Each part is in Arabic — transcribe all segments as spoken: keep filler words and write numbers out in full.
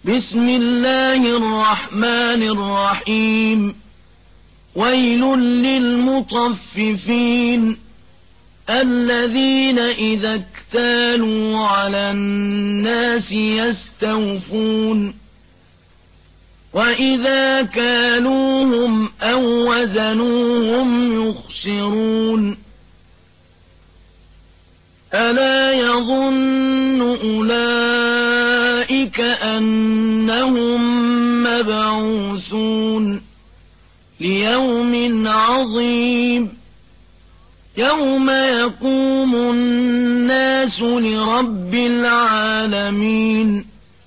بسم الله الرحمن الرحيم ويل للمطففين الذين إذا اكتالوا على الناس يستوفون وإذا كالوهم أو وزنوهم يخسرون ألا يظن أولئك أنهم مبعوثون ليوم عظيم يوم يقوم الناس لرب العالمين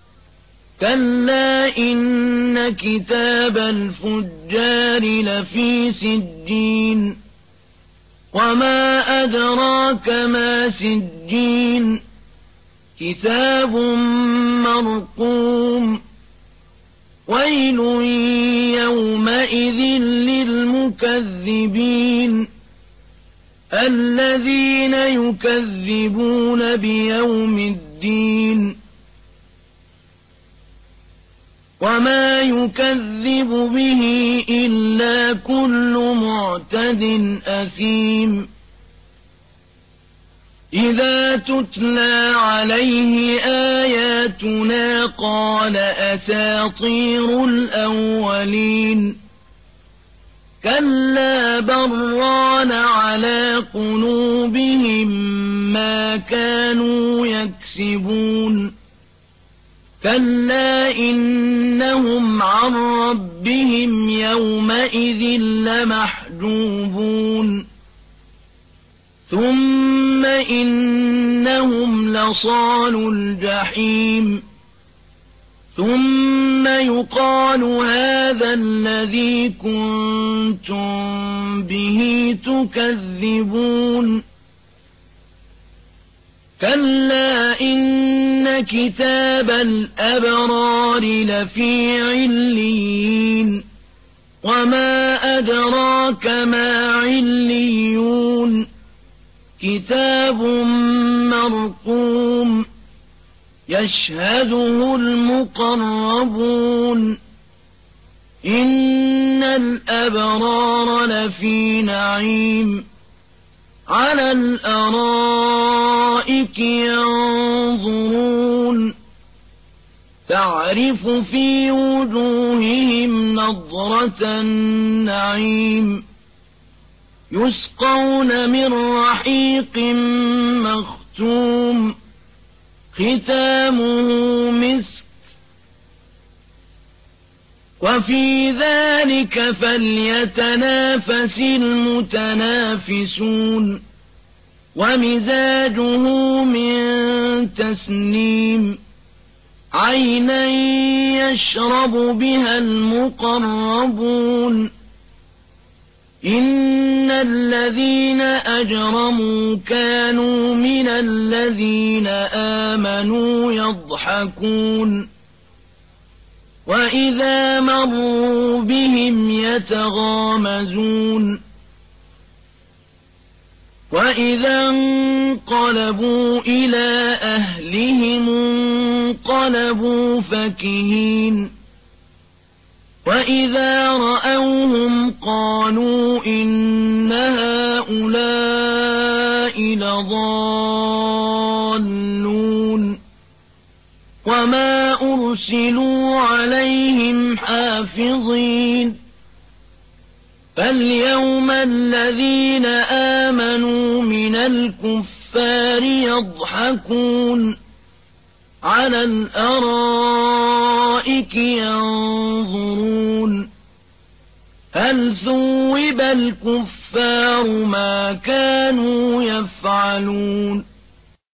كلا إن كتاب الفجار لفي سجين وما أدراك ما سجين كتاب مرقوم ويل يومئذ للمكذبين الذين يكذبون بيوم الدين وما يكذب به إلا كل معتد أثيم إذا تتلى عليه آياتنا قال أساطير الأولين كلا بران على قلوبهم ما كانوا يكسبون كلا إنهم عن ربهم يومئذ لمحجوبون ثم إنهم لصالو الجحيم ثم يقال هذا الذي كنتم به تكذبون كلا إن كتاب الأبرار لفي عليين وما أدراك ما عليون كتاب مرقوم يشهده المقربون إن الأبرار لفي نعيم على الأرائك ينظرون تعرف في وجوههم نضرة النعيم يسقون من رحيق مختوم ختامه مسك وفي ذلك فليتنافس المتنافسون ومزاجه من تسنيم عينا يشرب بها المقربون إن الذين أجرموا كانوا من الذين آمنوا يضحكون وإذا مروا بهم يتغامزون وإذا انقلبوا إلى أهلهم انقلبوا فكهين وإذا رأوهم قالوا إن هؤلاء لضالون وما أرسلوا عليهم حافظين فاليوم الذين آمنوا من الكفار يضحكون على الأرائك ينظرون هل ثوب الكفار ما كانوا يفعلون